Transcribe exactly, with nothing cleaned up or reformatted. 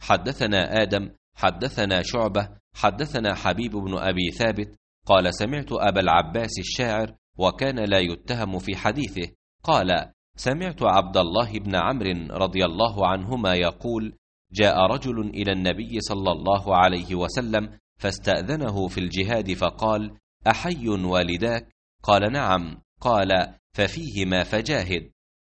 حدثنا آدم حدثنا شعبة حدثنا حبيب بن أبي ثابت قال سمعت أبا العباس الشاعر وكان لا يتهم في حديثه قال سمعت عبد الله بن عمرو رضي الله عنهما يقول جاء رجل إلى النبي صلى الله عليه وسلم فاستأذنه في الجهاد فقال أحي والداك؟ قال نعم. قال ففيهما فجاهد.